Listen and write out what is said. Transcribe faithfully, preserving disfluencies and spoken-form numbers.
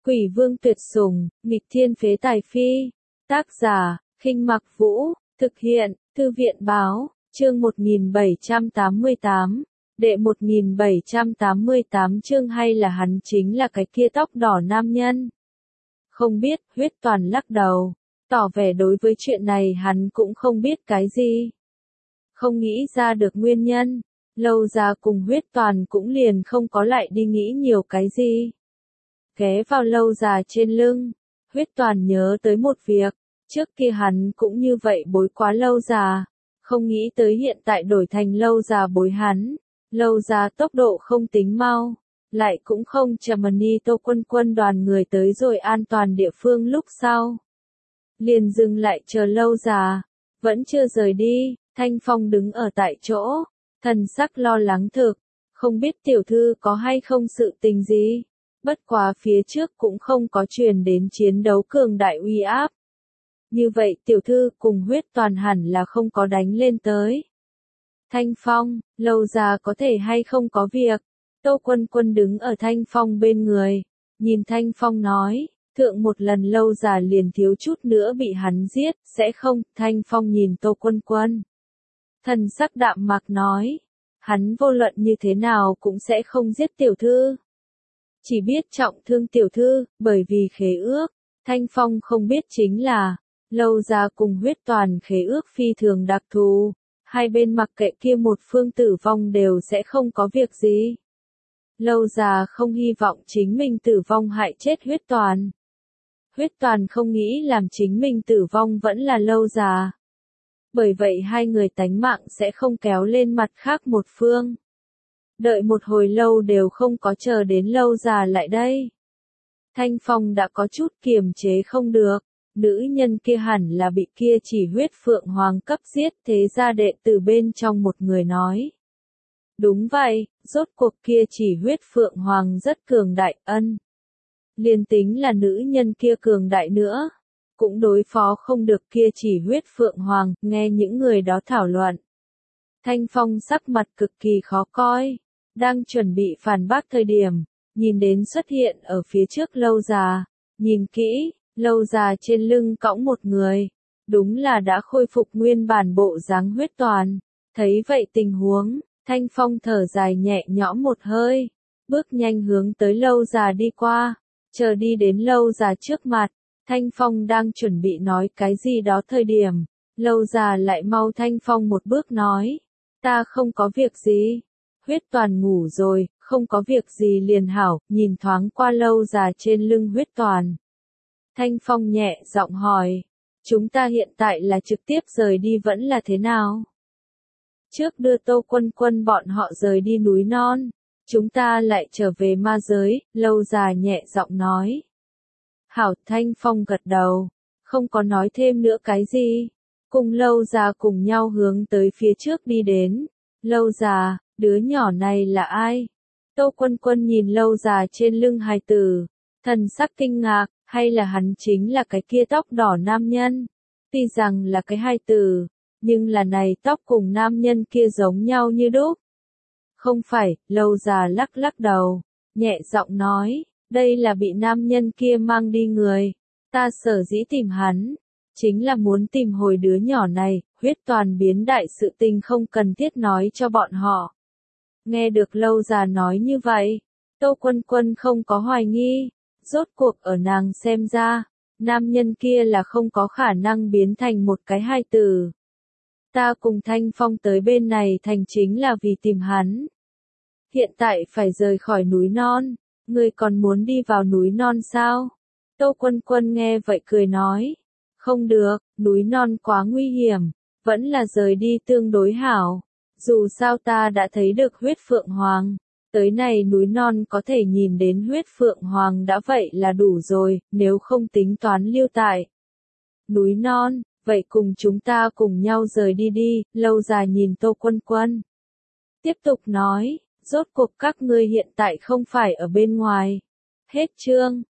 Quỷ vương tuyệt sủng, nghịch thiên phế tài phi. Tác giả, Khinh Mặc Vũ, thực hiện, Thư viện báo, chương một nghìn bảy trăm tám mươi tám, đệ một nghìn bảy trăm tám mươi tám chương hay là hắn chính là cái kia tóc đỏ nam nhân. Không biết, Huyết Toàn lắc đầu, tỏ vẻ đối với chuyện này hắn cũng không biết cái gì. Không nghĩ ra được nguyên nhân, Lâu Già cùng Huyết Toàn cũng liền không có lại đi nghĩ nhiều cái gì. Ghé vào Lâu Già trên lưng, Huyết Toàn nhớ tới một việc, trước kia hắn cũng như vậy bối quá Lâu Già, không nghĩ tới hiện tại đổi thành Lâu Già bối hắn. Lâu Già tốc độ không tính mau, lại cũng không chậm. Ni Tô Quân Quân đoàn người tới rồi an toàn địa phương lúc sau, liền dừng lại chờ Lâu Già, vẫn chưa rời đi. Thanh Phong đứng ở tại chỗ, thần sắc lo lắng thực, không biết tiểu thư có hay không sự tình gì. Bất quá phía trước cũng không có truyền đến chiến đấu cường đại uy áp. Như vậy tiểu thư cùng Huyết Toàn hẳn là không có đánh lên tới. Thanh Phong, Lâu Già có thể hay không có việc. Tô Quân Quân đứng ở Thanh Phong bên người, nhìn Thanh Phong nói, thượng một lần Lâu Già liền thiếu chút nữa bị hắn giết, sẽ không. Thanh Phong nhìn Tô Quân Quân, thần sắc đạm mạc nói, hắn vô luận như thế nào cũng sẽ không giết tiểu thư. Chỉ biết trọng thương tiểu thư, bởi vì khế ước. Thanh Phong không biết chính là, Lâu Già cùng Huyết Toàn khế ước phi thường đặc thù, hai bên mặc kệ kia một phương tử vong đều sẽ không có việc gì. Lâu Già không hy vọng chính mình tử vong hại chết Huyết Toàn. Huyết Toàn không nghĩ làm chính mình tử vong vẫn là Lâu Già. Bởi vậy hai người tánh mạng sẽ không kéo lên mặt khác một phương. Đợi một hồi lâu đều không có chờ đến Lâu Già lại đây. Thanh Phong đã có chút kiềm chế không được, nữ nhân kia hẳn là bị kia chỉ huyết phượng hoàng cấp giết. Thế ra đệ tử bên trong một người nói. Đúng vậy, rốt cuộc kia chỉ huyết phượng hoàng rất cường đại. Ân. Liên tính là nữ nhân kia cường đại nữa, cũng đối phó không được kia chỉ huyết phượng hoàng. Nghe những người đó thảo luận, Thanh Phong sắc mặt cực kỳ khó coi. Đang chuẩn bị phản bác thời điểm, nhìn đến xuất hiện ở phía trước Lâu Già, nhìn kỹ, Lâu Già trên lưng cõng một người, đúng là đã khôi phục nguyên bản bộ dáng Huyết Toàn. Thấy vậy tình huống, Thanh Phong thở dài nhẹ nhõm một hơi, bước nhanh hướng tới Lâu Già đi qua, chờ đi đến Lâu Già trước mặt, Thanh Phong đang chuẩn bị nói cái gì đó thời điểm, Lâu Già lại mau Thanh Phong một bước nói, ta không có việc gì. Huyết Toàn ngủ rồi, không có việc gì liền hảo. Nhìn thoáng qua Lâu Già trên lưng Huyết Toàn, Thanh Phong nhẹ giọng hỏi, chúng ta hiện tại là trực tiếp rời đi vẫn là thế nào? Trước đưa Tô Quân Quân bọn họ rời đi núi non, chúng ta lại trở về ma giới. Lâu Già nhẹ giọng nói. Hảo. Thanh Phong gật đầu, không có nói thêm nữa cái gì, cùng Lâu Già cùng nhau hướng tới phía trước đi đến. Lâu Già, đứa nhỏ này là ai? Tô Quân Quân nhìn Lâu Già trên lưng hài tử, thần sắc kinh ngạc, hay là hắn chính là cái kia tóc đỏ nam nhân? Tuy rằng là cái hài tử, nhưng là này tóc cùng nam nhân kia giống nhau như đúc. Không phải. Lâu Già lắc lắc đầu, nhẹ giọng nói, đây là bị nam nhân kia mang đi người. Ta sở dĩ tìm hắn, chính là muốn tìm hồi đứa nhỏ này. Huyết Toàn biến đại sự tình không cần thiết nói cho bọn họ. Nghe được Lâu Già nói như vậy, Tô Quân Quân không có hoài nghi. Rốt cuộc ở nàng xem ra, nam nhân kia là không có khả năng biến thành một cái hài tử. Ta cùng Thanh Phong tới bên này thành chính là vì tìm hắn. Hiện tại phải rời khỏi núi non, ngươi còn muốn đi vào núi non sao? Tô Quân Quân nghe vậy cười nói, không được, núi non quá nguy hiểm, vẫn là rời đi tương đối hảo. Dù sao ta đã thấy được huyết phượng hoàng, tới này núi non có thể nhìn đến huyết phượng hoàng đã vậy là đủ rồi, nếu không tính toán lưu tại núi non, vậy cùng chúng ta cùng nhau rời đi đi. Lâu Già nhìn Tô Quân Quân, tiếp tục nói, rốt cuộc các ngươi hiện tại không phải ở bên ngoài. Hết chương.